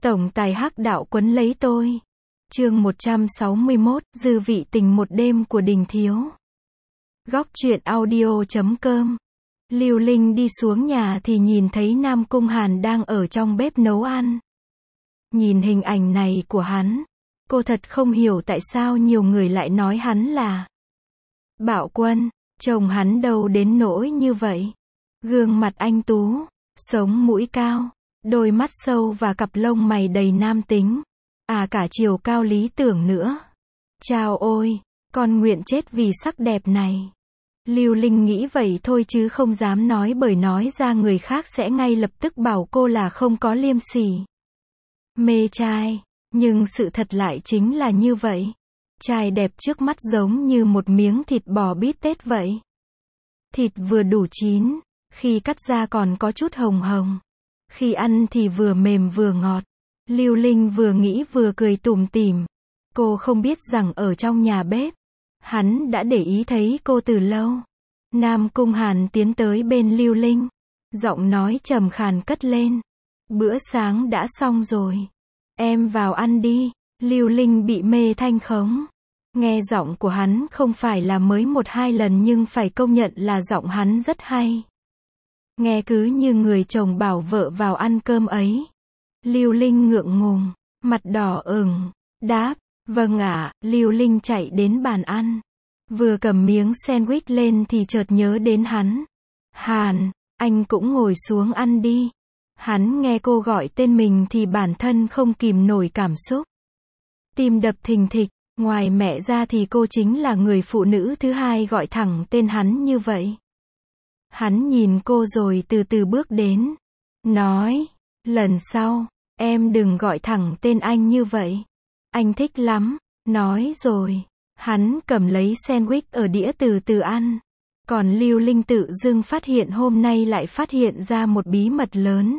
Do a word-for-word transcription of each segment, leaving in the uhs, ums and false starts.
Tổng tài hắc đạo quấn lấy tôi. Chương một trăm sáu mươi mốt, dư vị tình một đêm của Đình Thiếu. Góc truyện audio chấm com. Lưu Linh đi xuống nhà thì nhìn thấy Nam Cung Hàn đang ở trong bếp nấu ăn. Nhìn hình ảnh này của hắn, cô thật không hiểu tại sao nhiều người lại nói hắn là Bạo Quân. Chồng hắn đâu đến nỗi như vậy. Gương mặt anh tú, sống mũi cao, đôi mắt sâu và cặp lông mày đầy nam tính. À cả chiều cao lý tưởng nữa. Chao ôi, con nguyện chết vì sắc đẹp này. Lưu Linh nghĩ vậy thôi chứ không dám nói, bởi nói ra người khác sẽ ngay lập tức bảo cô là không có liêm sỉ. Mê trai, nhưng sự thật lại chính là như vậy. Trai đẹp trước mắt giống như một miếng thịt bò bít tết vậy. Thịt vừa đủ chín, khi cắt ra còn có chút hồng hồng. Khi ăn thì vừa mềm vừa ngọt. Lưu Linh vừa nghĩ vừa cười tủm tỉm. Cô không biết rằng ở trong nhà bếp, hắn đã để ý thấy cô từ lâu. Nam Cung Hàn tiến tới bên Lưu Linh, giọng nói trầm khàn cất lên. Bữa sáng đã xong rồi. Em vào ăn đi. Lưu Linh bị mê thanh khống. Nghe giọng của hắn không phải là mới một hai lần, nhưng phải công nhận là giọng hắn rất hay. Nghe cứ như người chồng bảo vợ vào ăn cơm ấy. Lưu Linh ngượng ngùng, mặt đỏ ửng, đáp, vâng ạ. Lưu Linh chạy đến bàn ăn. Vừa cầm miếng sandwich lên thì chợt nhớ đến hắn. Hàn, anh cũng ngồi xuống ăn đi. Hắn nghe cô gọi tên mình thì bản thân không kìm nổi cảm xúc. Tim đập thình thịch, ngoài mẹ ra thì cô chính là người phụ nữ thứ hai gọi thẳng tên hắn như vậy. Hắn nhìn cô rồi từ từ bước đến. Nói, lần sau, em đừng gọi thẳng tên anh như vậy. Anh thích lắm. Nói rồi, hắn cầm lấy sandwich ở đĩa từ từ ăn. Còn Lưu Linh tự dưng phát hiện hôm nay lại phát hiện ra một bí mật lớn.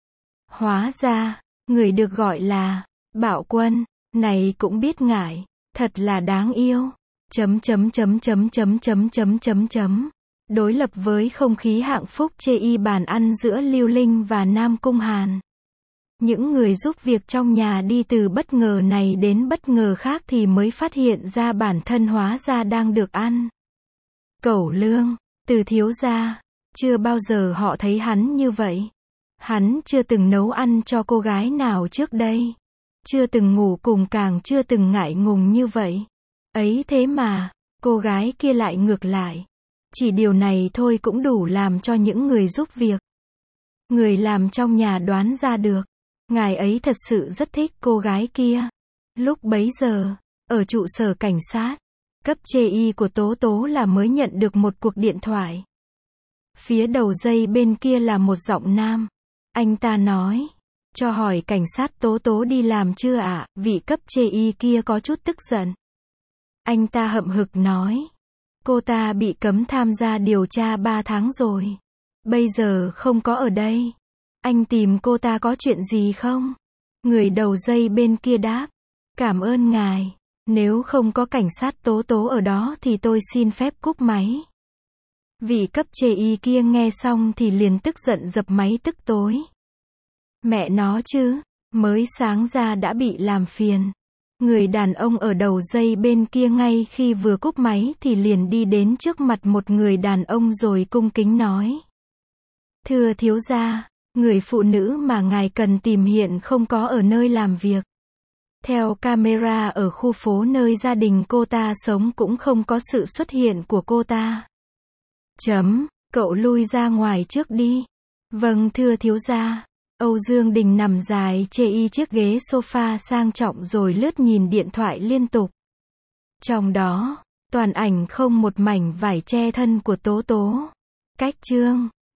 Hóa ra, người được gọi là Bạo Quân này cũng biết ngại, thật là đáng yêu. Chấm chấm chấm chấm chấm chấm chấm chấm chấm. Đối lập với không khí hạng phúc chê y bàn ăn giữa Lưu Linh và Nam Cung Hàn. Những người giúp việc trong nhà đi từ bất ngờ này đến bất ngờ khác thì mới phát hiện ra bản thân hóa ra đang được ăn. Cẩu lương, từ thiếu gia, chưa bao giờ họ thấy hắn như vậy. Hắn chưa từng nấu ăn cho cô gái nào trước đây. Chưa từng ngủ cùng, càng chưa từng ngại ngùng như vậy. Ấy thế mà, cô gái kia lại ngược lại. Chỉ điều này thôi cũng đủ làm cho những người giúp việc, người làm trong nhà đoán ra được. Ngài ấy thật sự rất thích cô gái kia. Lúc bấy giờ, ở trụ sở cảnh sát, cấp chê y của Tố Tố là mới nhận được một cuộc điện thoại. Phía đầu dây bên kia là một giọng nam. Anh ta nói, cho hỏi cảnh sát Tố Tố đi làm chưa ạ? Vị cấp chê y kia có chút tức giận. Anh ta hậm hực nói, cô ta bị cấm tham gia điều tra ba tháng rồi. Bây giờ không có ở đây. Anh tìm cô ta có chuyện gì không? Người đầu dây bên kia đáp, cảm ơn ngài. Nếu không có cảnh sát Tố Tố ở đó thì tôi xin phép cúp máy. Vị cấp chê y kia nghe xong thì liền tức giận dập máy tức tối. Mẹ nó chứ, mới sáng ra đã bị làm phiền. Người đàn ông ở đầu dây bên kia ngay khi vừa cúp máy thì liền đi đến trước mặt một người đàn ông rồi cung kính nói. Thưa thiếu gia, người phụ nữ mà ngài cần tìm hiện không có ở nơi làm việc. Theo camera ở khu phố nơi gia đình cô ta sống cũng không có sự xuất hiện của cô ta. Chấm, cậu lui ra ngoài trước đi. Vâng thưa thiếu gia. Âu Dương Đình nằm dài chê y chiếc ghế sofa sang trọng rồi lướt nhìn điện thoại liên tục. Trong đó, toàn ảnh không một mảnh vải che thân của Tố Tố. Cách chương